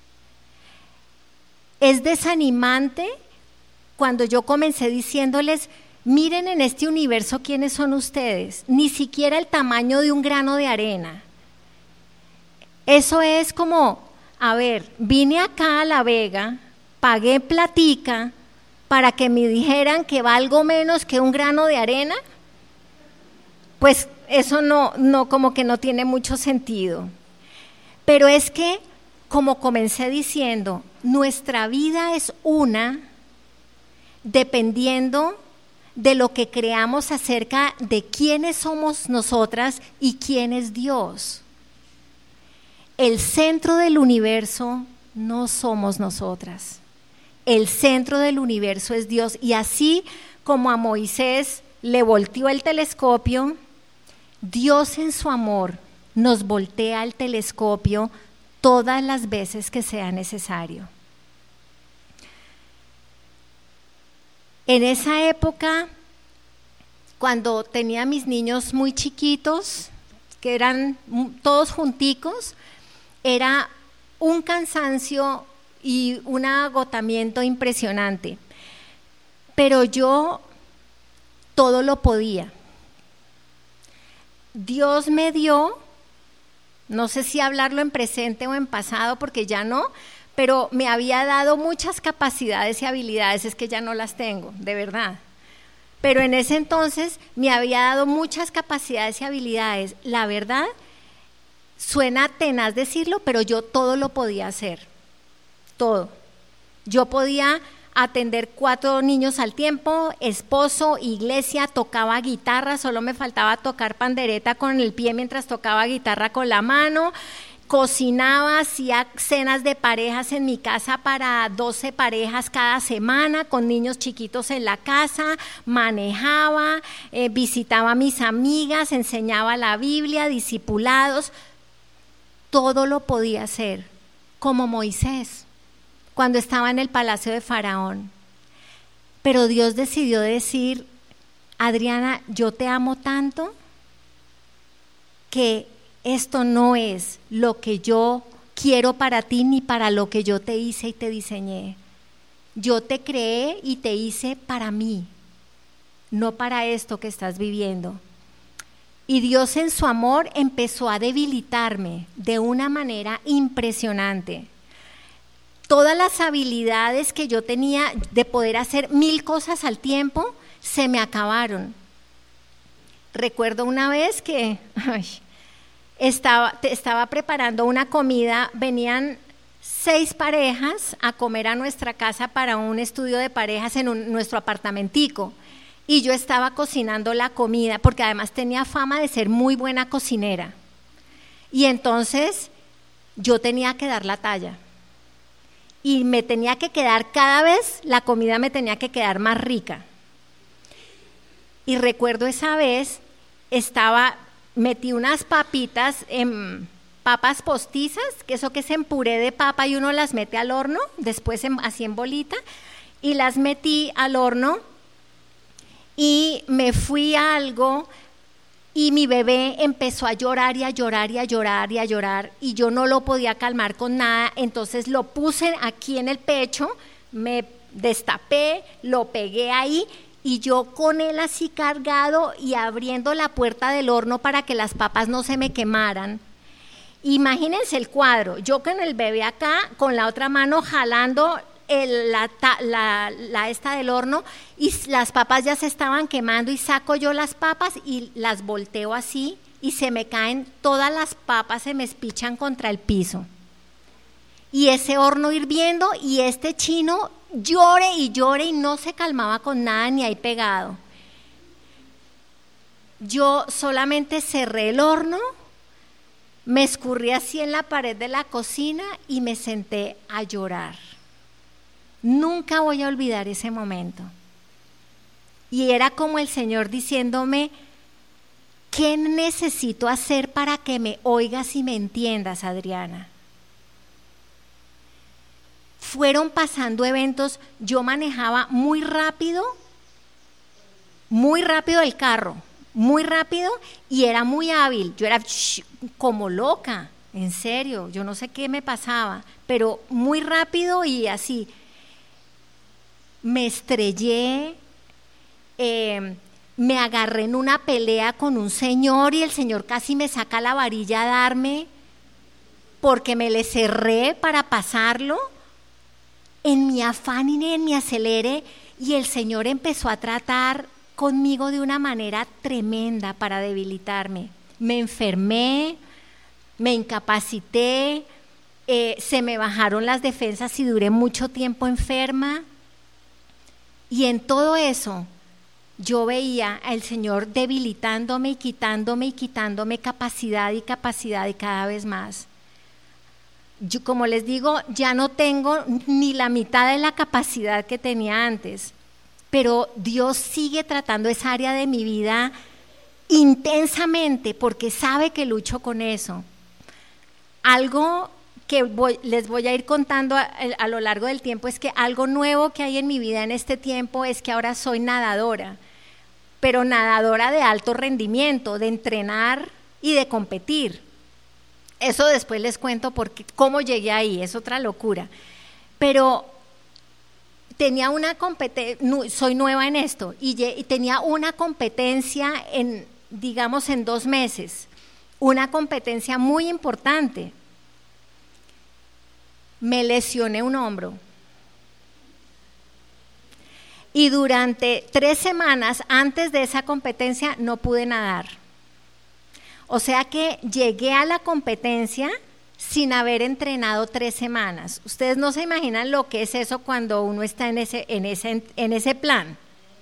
Es desanimante cuando yo comencé diciéndoles: miren en este universo quiénes son ustedes, ni siquiera el tamaño de un grano de arena. Eso es como, a ver, vine acá a La Vega, pagué platica para que me dijeran que valgo menos que un grano de arena. Pues eso no, no, como que no tiene mucho sentido. Pero es que, como comencé diciendo, nuestra vida es una dependiendo de lo que creamos acerca de quiénes somos nosotras y quién es Dios. El centro del universo no somos nosotras. El centro del universo es Dios. Y así como a Moisés le volteó el telescopio, Dios en su amor nos voltea el telescopio todas las veces que sea necesario. En esa época, cuando tenía mis niños muy chiquitos, que eran todos junticos, era un cansancio y un agotamiento impresionante. Pero yo todo lo podía. Dios me dio, no sé si hablarlo en presente o en pasado, porque ya no, pero me había dado muchas capacidades y habilidades, es que ya no las tengo, de verdad. Pero en ese entonces me había dado muchas capacidades y habilidades. La verdad, suena tenaz decirlo, pero yo todo lo podía hacer, todo. Yo podía atender cuatro niños al tiempo, esposo, iglesia, tocaba guitarra, solo me faltaba tocar pandereta con el pie mientras tocaba guitarra con la mano. Cocinaba, hacía cenas de parejas en mi casa para doce parejas cada semana, con niños chiquitos en la casa, manejaba, eh, visitaba a mis amigas, enseñaba la Biblia, discipulados, todo lo podía hacer, como Moisés, cuando estaba en el palacio de Faraón. Pero Dios decidió decir: Adriana, yo te amo tanto que esto no es lo que yo quiero para ti ni para lo que yo te hice y te diseñé. Yo te creé y te hice para mí, no para esto que estás viviendo. Y Dios en su amor empezó a debilitarme de una manera impresionante. Todas las habilidades que yo tenía de poder hacer mil cosas al tiempo se me acabaron. Recuerdo una vez que ay, estaba, estaba preparando una comida, venían seis parejas a comer a nuestra casa para un estudio de parejas en un, nuestro apartamentico. Y yo estaba cocinando la comida, porque además tenía fama de ser muy buena cocinera. Y entonces yo tenía que dar la talla. Y me tenía que quedar, cada vez la comida me tenía que quedar más rica. Y recuerdo esa vez, estaba, metí unas papitas en papas postizas, que eso que es en puré de papa y uno las mete al horno, después en, así en bolita, y las metí al horno y me fui a algo y mi bebé empezó a llorar y a llorar y a llorar y a llorar y yo no lo podía calmar con nada, entonces lo puse aquí en el pecho, me destapé, lo pegué ahí y yo con él así cargado y abriendo la puerta del horno para que las papas no se me quemaran. Imagínense el cuadro, yo con el bebé acá, con la otra mano jalando el, la, la, la esta del horno y las papas ya se estaban quemando y saco yo las papas y las volteo así y se me caen, todas las papas se me espichan contra el piso. Y ese horno hirviendo y este chino llore y llore y no se calmaba con nada ni ahí pegado. Yo solamente cerré el horno, me escurrí así en la pared de la cocina y me senté a llorar. Nunca voy a olvidar ese momento. Y era como el Señor diciéndome, ¿qué necesito hacer para que me oigas y me entiendas, Adriana? Fueron pasando eventos, yo manejaba muy rápido, muy rápido el carro, muy rápido y era muy hábil, yo era shh, como loca, en serio, yo no sé qué me pasaba, pero muy rápido y así. Me estrellé, eh, me agarré en una pelea con un señor y el señor casi me saca la varilla a darme porque me le cerré para pasarlo. En mi afán y en mi acelere, y el Señor empezó a tratar conmigo de una manera tremenda para debilitarme. Me enfermé, me incapacité, eh, se me bajaron las defensas y duré mucho tiempo enferma. Y en todo eso yo veía al Señor debilitándome y quitándome y quitándome capacidad y capacidad y cada vez más. Yo, como les digo, ya no tengo ni la mitad de la capacidad que tenía antes, pero Dios sigue tratando esa área de mi vida intensamente porque sabe que lucho con eso. Algo que voy, les voy a ir contando a, a lo largo del tiempo es que algo nuevo que hay en mi vida en este tiempo es que ahora soy nadadora, pero nadadora de alto rendimiento, de entrenar y de competir. Eso después les cuento porque, cómo llegué ahí, es otra locura. Pero tenía una competencia, soy nueva en esto, y, y tenía una competencia en, digamos, en dos meses, una competencia muy importante. Me lesioné un hombro. Y durante tres semanas antes de esa competencia no pude nadar. O sea que llegué a la competencia sin haber entrenado tres semanas. Ustedes no se imaginan lo que es eso cuando uno está en ese, en ese, en ese plan.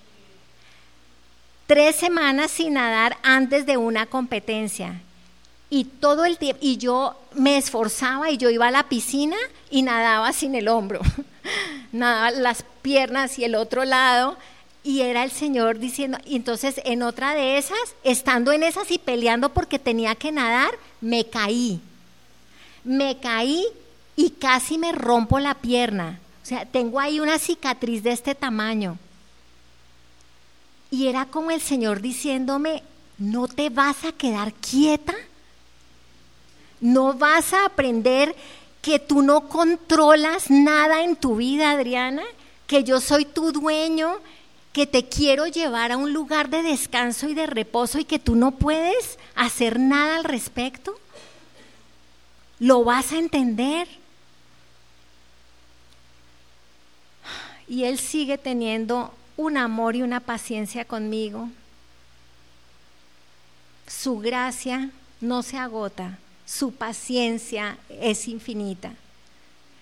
Tres semanas sin nadar antes de una competencia. Y todo el tiempo, y yo me esforzaba y yo iba a la piscina y nadaba sin el hombro. Nadaba las piernas y el otro lado. Y era el Señor diciendo, y entonces en otra de esas, estando en esas y peleando porque tenía que nadar, me caí. Me caí y casi me rompo la pierna. O sea, tengo ahí una cicatriz de este tamaño. Y era como el Señor diciéndome, ¿no te vas a quedar quieta? ¿No vas a aprender que tú no controlas nada en tu vida, Adriana? Que yo soy tu dueño, que te quiero llevar a un lugar de descanso y de reposo y que tú no puedes hacer nada al respecto. ¿Lo vas a entender? Y Él sigue teniendo un amor y una paciencia conmigo. Su gracia no se agota, su paciencia es infinita.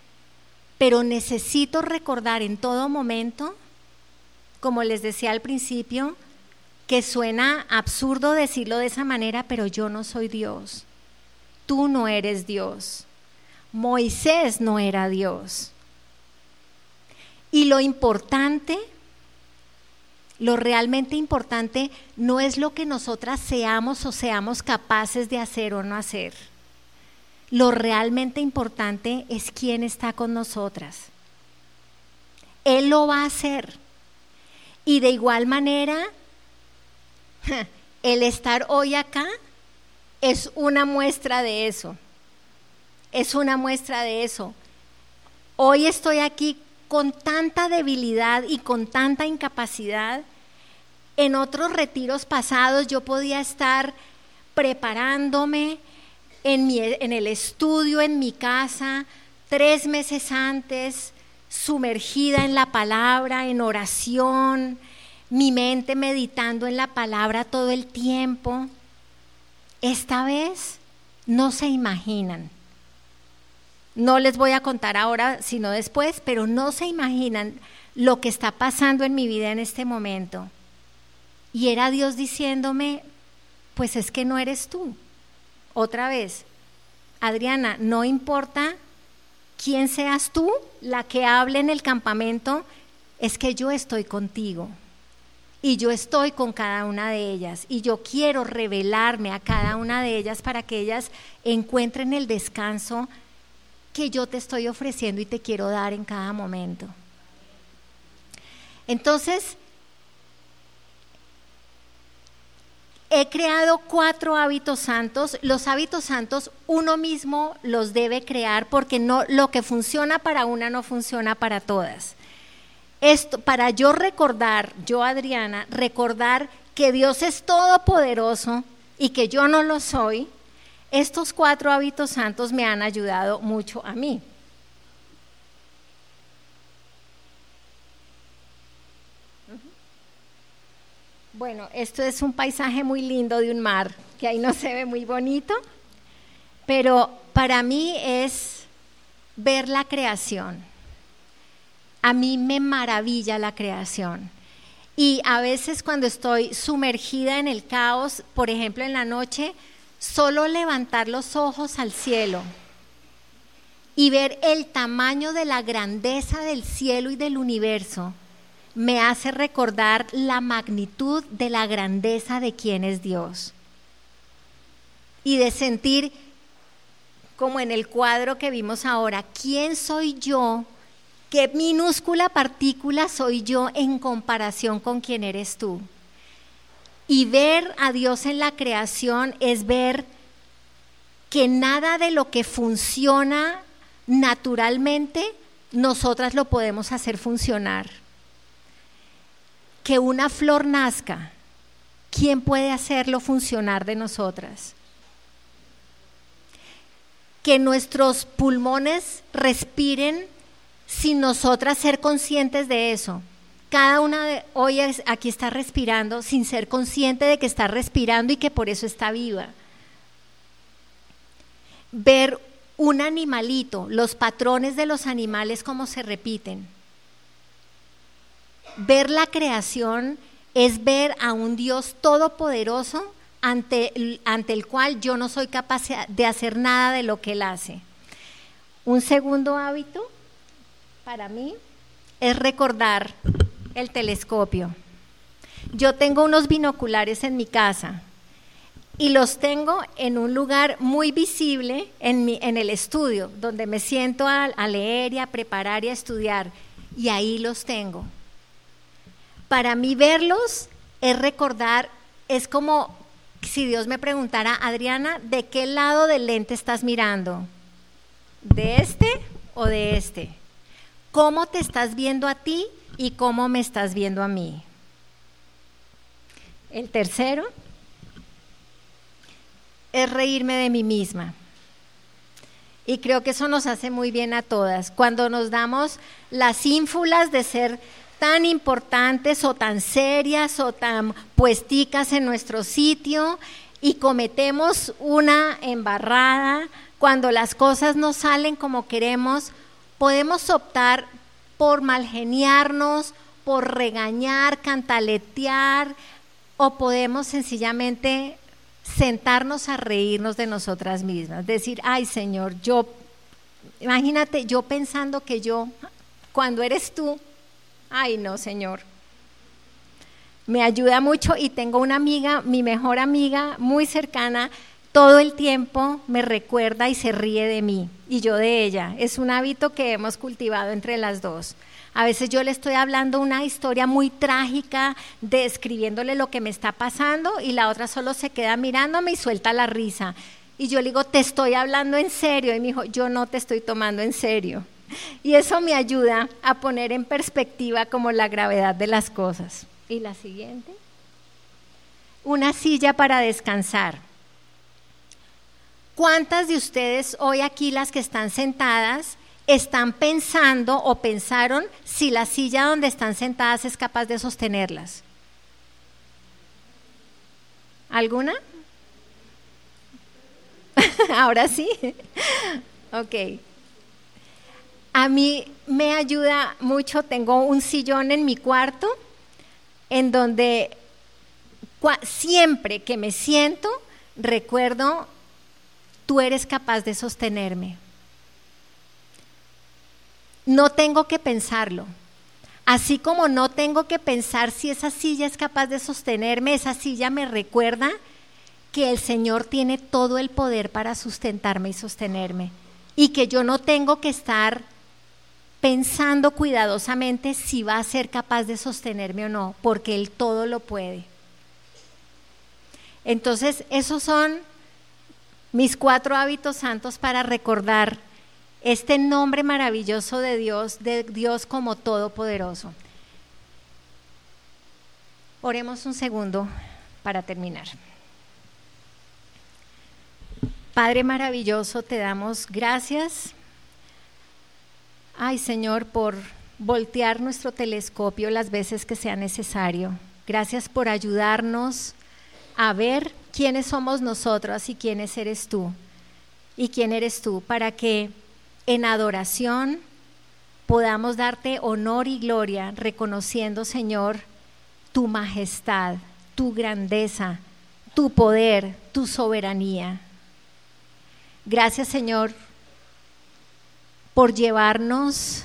pero necesito recordar en todo momento, como les decía al principio, que suena absurdo decirlo de esa manera, pero yo no soy Dios. Tú no eres Dios. Moisés no era Dios. Y lo importante, lo realmente importante, no es lo que nosotras seamos o seamos capaces de hacer o no hacer. Lo realmente importante es quién está con nosotras. Él lo va a hacer. Y de igual manera, el estar hoy acá es una muestra de eso. Es una muestra de eso. Hoy estoy aquí con tanta debilidad y con tanta incapacidad. En otros retiros pasados yo podía estar preparándome en, mi, en el estudio, en mi casa, tres meses antes, sumergida en la palabra, en oración, mi mente meditando en la palabra todo el tiempo. Esta vez no se imaginan. No les voy a contar ahora, sino después, pero no se imaginan lo que está pasando en mi vida en este momento. Y era Dios diciéndome, pues es que no eres tú. Otra vez, Adriana, no importa quién seas tú, la que hable en el campamento, es que yo estoy contigo. Y yo estoy con cada una de ellas. Y yo quiero revelarme a cada una de ellas para que ellas encuentren el descanso que yo te estoy ofreciendo y te quiero dar en cada momento. Entonces, he creado cuatro hábitos santos. Los hábitos santos uno mismo los debe crear porque no, lo que funciona para una no funciona para todas. Esto, para yo recordar, yo Adriana, recordar que Dios es todopoderoso y que yo no lo soy, estos cuatro hábitos santos me han ayudado mucho a mí. Bueno, esto es un paisaje muy lindo de un mar, que ahí no se ve muy bonito, pero para mí es ver la creación. A mí me maravilla la creación. Y a veces cuando estoy sumergida en el caos, por ejemplo en la noche, solo levantar los ojos al cielo y ver el tamaño de la grandeza del cielo y del universo me hace recordar la magnitud de la grandeza de quién es Dios y de sentir, como en el cuadro que vimos ahora, ¿quién soy yo? ¿Qué minúscula partícula soy yo en comparación con quién eres tú? Y ver a Dios en la creación es ver que nada de lo que funciona naturalmente, nosotras lo podemos hacer funcionar. Que una flor nazca, ¿quién puede hacerlo funcionar de nosotras? Que nuestros pulmones respiren sin nosotras ser conscientes de eso. Cada una de hoy es, aquí está respirando sin ser consciente de que está respirando y que por eso está viva. Ver un animalito, los patrones de los animales cómo se repiten. Ver la creación es ver a un Dios todopoderoso ante, ante el cual yo no soy capaz de hacer nada de lo que Él hace. Un segundo hábito para mí es recordar el telescopio. Yo tengo unos binoculares en mi casa y los tengo en un lugar muy visible en, mi, en el estudio, donde me siento a, a leer y a preparar y a estudiar, y ahí los tengo. Para mí verlos es recordar, es como si Dios me preguntara, Adriana, ¿de qué lado del lente estás mirando? ¿De este o de este? ¿Cómo te estás viendo a ti y cómo me estás viendo a mí? El tercero es reírme de mí misma. Y creo que eso nos hace muy bien a todas. Cuando nos damos las ínfulas de ser tan importantes o tan serias o tan puesticas en nuestro sitio y cometemos una embarrada, cuando las cosas no salen como queremos, Podemos optar por malgeniarnos, por regañar, cantaletear, o podemos sencillamente sentarnos a reírnos de nosotras mismas, decir, ay Señor, yo, imagínate yo pensando que yo, cuando eres tú, ay no Señor. Me ayuda mucho y tengo una amiga, mi mejor amiga, muy cercana, todo el tiempo me recuerda y se ríe de mí y yo de ella. Es un hábito que hemos cultivado entre las dos. A veces yo le estoy hablando una historia muy trágica, describiéndole lo que me está pasando y la otra solo se queda mirándome y suelta la risa. Y yo le digo, te estoy hablando en serio. Y me dijo, yo no te estoy tomando en serio. Y eso me ayuda a poner en perspectiva como la gravedad de las cosas. Y la siguiente. Una silla para descansar. ¿Cuántas de ustedes hoy aquí, las que están sentadas, están pensando o pensaron si la silla donde están sentadas es capaz de sostenerlas? ¿Alguna? Ahora sí. Ok. A mí me ayuda mucho, tengo un sillón en mi cuarto en donde siempre que me siento recuerdo, tú eres capaz de sostenerme. No tengo que pensarlo. Así como no tengo que pensar si esa silla es capaz de sostenerme, esa silla me recuerda que el Señor tiene todo el poder para sustentarme y sostenerme. Y que yo no tengo que estar pensando cuidadosamente si va a ser capaz de sostenerme o no, porque Él todo lo puede. Entonces, esos son mis cuatro hábitos santos para recordar este nombre maravilloso de Dios, de Dios como todopoderoso. Oremos un segundo para terminar. Padre maravilloso, te damos gracias. Ay, Señor, por voltear nuestro telescopio las veces que sea necesario. Gracias por ayudarnos a ver quiénes somos nosotros y quiénes eres tú. Y quién eres tú, para que en adoración podamos darte honor y gloria, reconociendo, Señor, tu majestad, tu grandeza, tu poder, tu soberanía. Gracias, Señor, por llevarnos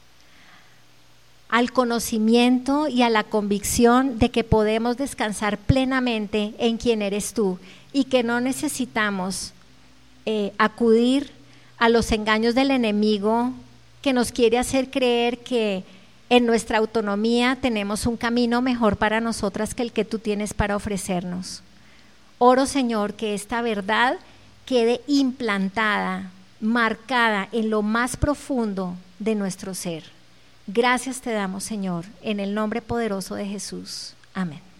al conocimiento y a la convicción de que podemos descansar plenamente en quien eres tú y que no necesitamos eh, acudir a los engaños del enemigo que nos quiere hacer creer que en nuestra autonomía tenemos un camino mejor para nosotras que el que tú tienes para ofrecernos. Oro, Señor, que esta verdad quede implantada, marcada en lo más profundo de nuestro ser. Gracias te damos, Señor, en el nombre poderoso de Jesús. Amén.